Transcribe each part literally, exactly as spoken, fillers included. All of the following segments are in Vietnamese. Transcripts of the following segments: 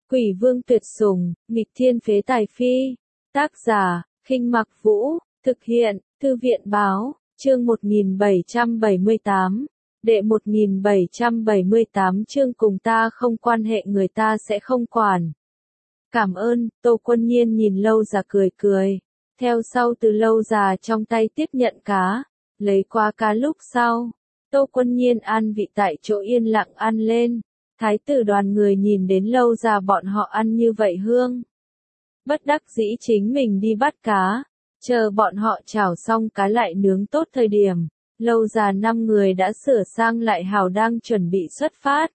Quỷ vương tuyệt sủng, nghịch thiên phế tài phi. Tác giả, Khinh Mặc Vũ, thực hiện, Thư viện báo, chương một nghìn bảy trăm bảy mươi tám. Đệ một nghìn bảy trăm bảy mươi tám chương cùng ta không quan hệ người ta sẽ không quản. Cảm ơn, Tô Quân Nhiên nhìn Lâu Già cười cười. Theo sau từ Lâu Già trong tay tiếp nhận cá, lấy qua cá lúc sau. Tô Quân Nhiên ăn vị tại chỗ yên lặng ăn lên. Thái tử đoàn người nhìn đến Lâu Già bọn họ ăn như vậy hương. Bất đắc dĩ chính mình đi bắt cá. Chờ bọn họ chảo xong cá lại nướng tốt thời điểm. Lâu Già năm người đã sửa sang lại hào đang chuẩn bị xuất phát.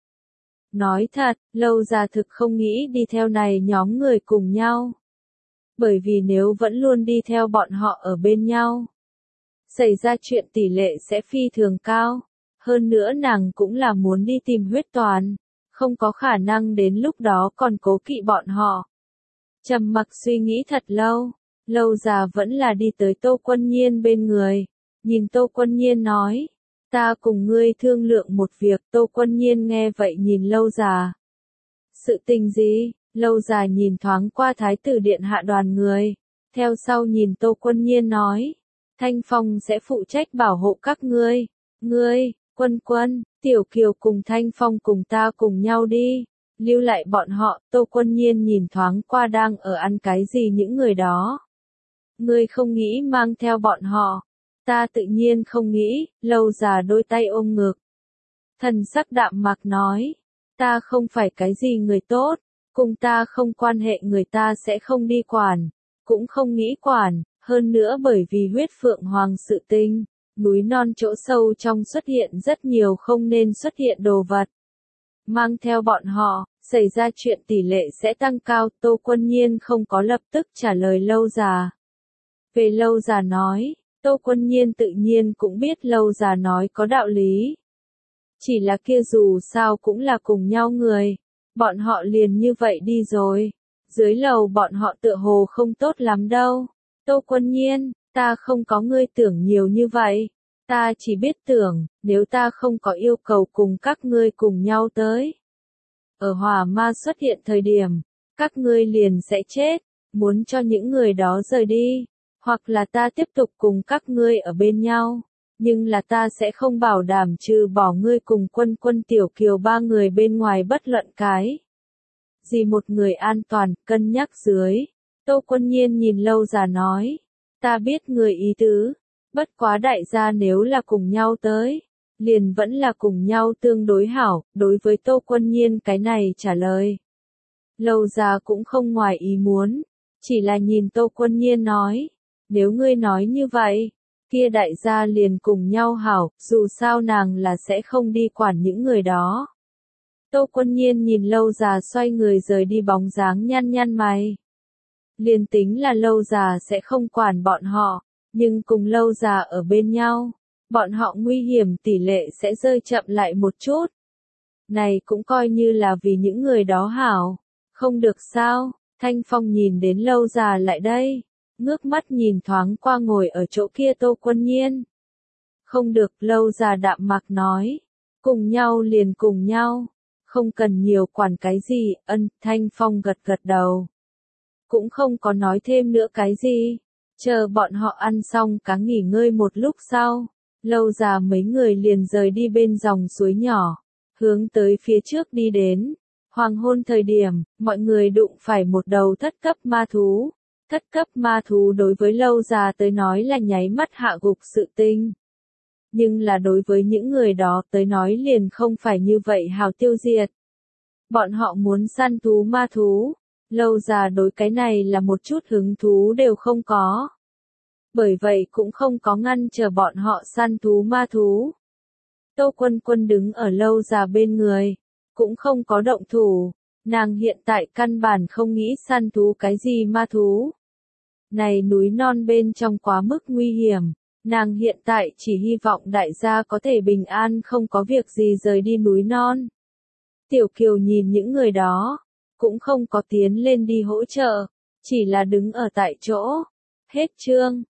Nói thật, Lâu Già thực không nghĩ đi theo này nhóm người cùng nhau. Bởi vì nếu vẫn luôn đi theo bọn họ ở bên nhau, xảy ra chuyện tỷ lệ sẽ phi thường cao. Hơn nữa nàng cũng là muốn đi tìm huyết toàn, không có khả năng đến lúc đó còn cố kỵ bọn họ. Trầm mặc suy nghĩ thật lâu, Lâu Già vẫn là đi tới Tô Quân Nhiên bên người, nhìn Tô Quân Nhiên nói, ta cùng ngươi thương lượng một việc. Tô Quân Nhiên nghe vậy nhìn Lâu Già. Sự tình gì? Lâu Già nhìn thoáng qua Thái tử điện hạ đoàn người, theo sau nhìn Tô Quân Nhiên nói, Thanh Phong sẽ phụ trách bảo hộ các ngươi, ngươi, Quân Quân, Tiểu Kiều cùng Thanh Phong cùng ta cùng nhau đi, lưu lại bọn họ. Tô Quân Nhiên nhìn thoáng qua đang ở ăn cái gì những người đó. Ngươi không nghĩ mang theo bọn họ? Ta tự nhiên không nghĩ. Lâu Già đôi tay ôm ngực, thần sắc đạm mạc nói, ta không phải cái gì người tốt, cùng ta không quan hệ người ta sẽ không đi quản, cũng không nghĩ quản. Hơn nữa bởi vì huyết phượng hoàng sự tình, núi non chỗ sâu trong xuất hiện rất nhiều không nên xuất hiện đồ vật. Mang theo bọn họ, xảy ra chuyện tỷ lệ sẽ tăng cao. Tô Quân Nhiên không có lập tức trả lời Lâu Già. Về Lâu Già nói, Tô Quân Nhiên tự nhiên cũng biết Lâu Già nói có đạo lý. Chỉ là kia dù sao cũng là cùng nhau người, bọn họ liền như vậy đi rồi. Dưới lầu bọn họ tựa hồ không tốt lắm đâu. Tô Quân Nhiên, ta không có ngươi tưởng nhiều như vậy. Ta chỉ biết tưởng, nếu ta không có yêu cầu cùng các ngươi cùng nhau tới. Ở hỏa ma xuất hiện thời điểm, các ngươi liền sẽ chết, muốn cho những người đó rời đi. Hoặc là ta tiếp tục cùng các ngươi ở bên nhau. Nhưng là ta sẽ không bảo đảm trừ bỏ ngươi cùng Quân Quân Tiểu Kiều ba người bên ngoài bất luận cái gì một người an toàn. Cân nhắc dưới, Tô Quân Nhiên nhìn Lâu Già nói, ta biết người ý tứ, bất quá đại gia nếu là cùng nhau tới, liền vẫn là cùng nhau tương đối hảo. Đối với Tô Quân Nhiên cái này trả lời, Lâu Già cũng không ngoài ý muốn, chỉ là nhìn Tô Quân Nhiên nói, nếu ngươi nói như vậy, kia đại gia liền cùng nhau hảo, dù sao nàng là sẽ không đi quản những người đó. Tô Quân Nhiên nhìn Lâu Già xoay người rời đi bóng dáng nhăn nhăn mày. Liền tính là Lâu Già sẽ không quản bọn họ, nhưng cùng Lâu Già ở bên nhau, bọn họ nguy hiểm tỷ lệ sẽ rơi chậm lại một chút. Này cũng coi như là vì những người đó hảo, không được sao? Thanh Phong nhìn đến Lâu Già lại đây, ngước mắt nhìn thoáng qua ngồi ở chỗ kia Tô Quân Nhiên. Không được. Lâu Già đạm mạc nói, cùng nhau liền cùng nhau, không cần nhiều quản cái gì. Ân. Thanh Phong gật gật đầu, cũng không có nói thêm nữa cái gì. Chờ bọn họ ăn xong cá nghỉ ngơi một lúc sau, Lâu Già mấy người liền rời đi bên dòng suối nhỏ, hướng tới phía trước đi đến. Hoàng hôn thời điểm, mọi người đụng phải một đầu thất cấp ma thú. Thất cấp ma thú đối với Lâu Già tới nói là nháy mắt hạ gục sự tình. Nhưng là đối với những người đó tới nói liền không phải như vậy hào tiêu diệt. Bọn họ muốn săn thú ma thú. Lâu Già đối cái này là một chút hứng thú đều không có. Bởi vậy cũng không có ngăn trở bọn họ săn thú ma thú. Tô Quân Quân đứng ở Lâu Già bên người, cũng không có động thủ. Nàng hiện tại căn bản không nghĩ săn thú cái gì ma thú. Này núi non bên trong quá mức nguy hiểm, nàng hiện tại chỉ hy vọng đại gia có thể bình an không có việc gì rời đi núi non. Tiểu Kiều nhìn những người đó, cũng không có tiến lên đi hỗ trợ, chỉ là đứng ở tại chỗ. Hết chương.